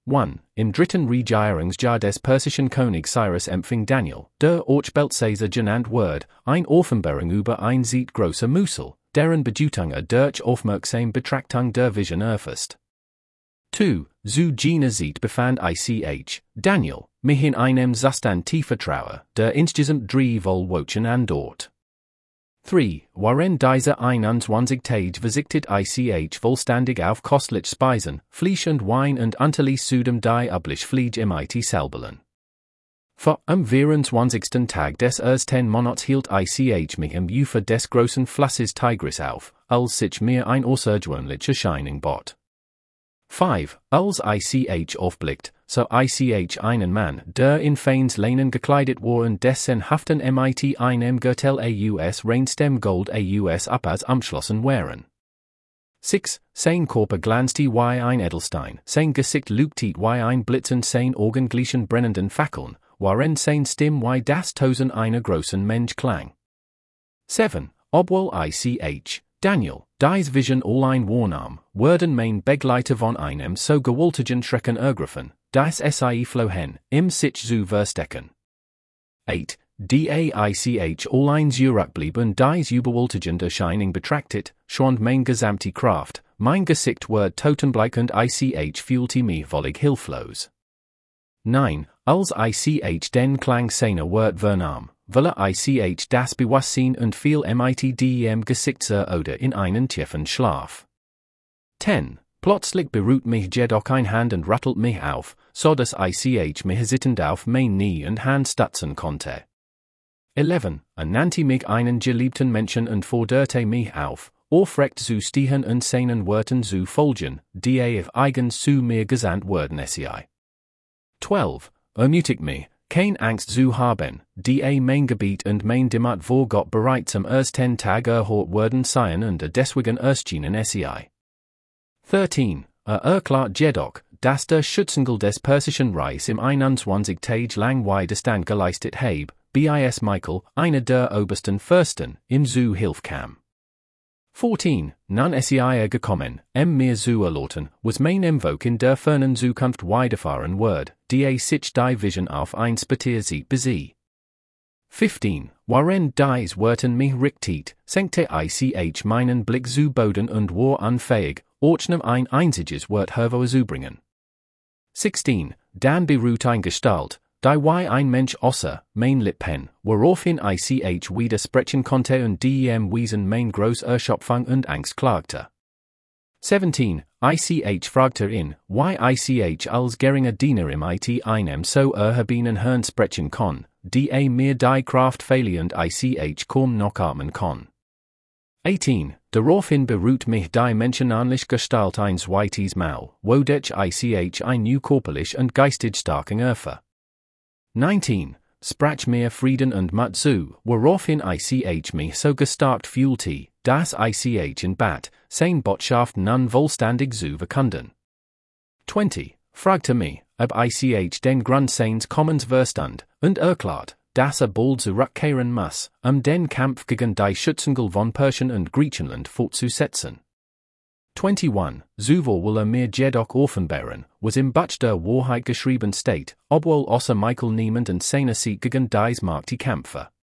1. Im dritten Regierungsjahr des persischen König Cyrus empfing Daniel, der Orchbeltsazer genannt Word, ein Offenbarung über ein Zeit großer Musel, deren Bedeutung durch aufmerksam Betrachtung der Vision erfasst. 2. Zu jener Zeit befand ich, Daniel, mich in einem Zustand tiefer Trauer, der insgesamt 3 Wochen andauert. 3. Waren diese 21 Tage versichtet ich vollständig auf kostliche Speisen, Fleisch und Wein und unterließ zudem die übliche Pflege im Selbelen. Vor am 24. Tag des ersten Monats hielt ich mich im Ufer des großen Flusses Tigris auf, als sich mir ein außergewöhnliche Erscheinung bot. 5. Als ich aufblickt, so ich einen Mann, der in feins Lehnen gekleidet war und dessen Haften mit einem Gürtel aus reinstem Gold aus Uppers umschlossen waren. 6. Sein Körper glanzte wie ein Edelstein, sein Gesicht leuchtete wie ein Blitz und sein Augen glichen brennenden Fackeln, waren sein Stimm wie das Tosen einer großen Mensch klang. 7. Obwohl ich, Daniel, dies Vision allein wahrnahm, wurden mein Begleiter von einem so gewaltigen Schrecken ergriffen, dass sie flohen, im sich zu verstecken. 8. Ich allein zurückblieb und dies überwältigende Erscheinung betrachtet, schwand mein gesamte Kraft, mein Gesicht ward totenbleich und ich fühlte mich völlig hilflos. 9. Als ich den Klang seiner Wort vernahm, weil ich das Bewusstsein und fiel mit dem Gesichtsser oder in einen tiefen Schlaf. 10. Plötzlich beruht mich jedoch ein Hand und rattelt mich auf, so dass ich mich sitzend auf mein Knie und Hand stützen konnte. 11. Nannte mich einen geliebten Menschen und forderte mich auf, aufrecht zu stehen und seinen Worten zu folgen, die auf eigens zu mir gesandt wurden. 12. Ermutigt mich, kein Angst zu haben, die mein Gebiet und mein Dimmat vor Gott bereits am ersten Tag erhört worden seien und deswegen erschienen sei. 13. Erklärt jedoch, dass der Schutzengel des persischen Reichs im 21 Tage lang Widerstand geleistet habe, bis Michael, einer der obersten Fürsten, ihm zu Hilfe kam. 14. Nun sei gekommen, mir zu erläutern, was mein Invoke in der fernen Zukunft widerfahren wird, die sich die Vision auf ein Spaziersieht besie. 15. Waren dies Worten mich richtet, senkte ich meinen Blick zu Boden und war unfähig, Orchnem ein einziges Wort hervorzubringen. 16. Dann beruht ein Gestalt, die wie ein Mensch außer mein Lippen, woraufhin ich widersprechen konnte und dem Wesen mein groß Erschöpfung und Angst klagte. 17. Ich fragte ihn, wie ich als geringer Diener im einem so erhabenen Herrn sprechen kann, die mir die Kraft fehle und ich kaum noch atmen kann. 18. Daraufhin beruht mich die menschenähnliche Gestalt ein zweites Mal, wodurch ich ein new körperlich und geistig starken erfe. 19. Sprach mir Frieden und Mut zu, woraufhin ich mich so gestärkt fühlte, dass ich in Bat, sein Botschaft nun vollständig zu verkünden. 20. Fragte mich, ob ich den Grund seines Kommens verstand, und erklärt, dass bald zurückkehren muss, den Kampf gegen die Schutzengel von Persien und Griechenland fortzusetzen. 21. Sowohl mir jedoch offenbaren, was im Buch der Wahrheit geschrieben steht, obwohl außer Michael niemand in seiner Sieg gegen dies mag die Kämpfe.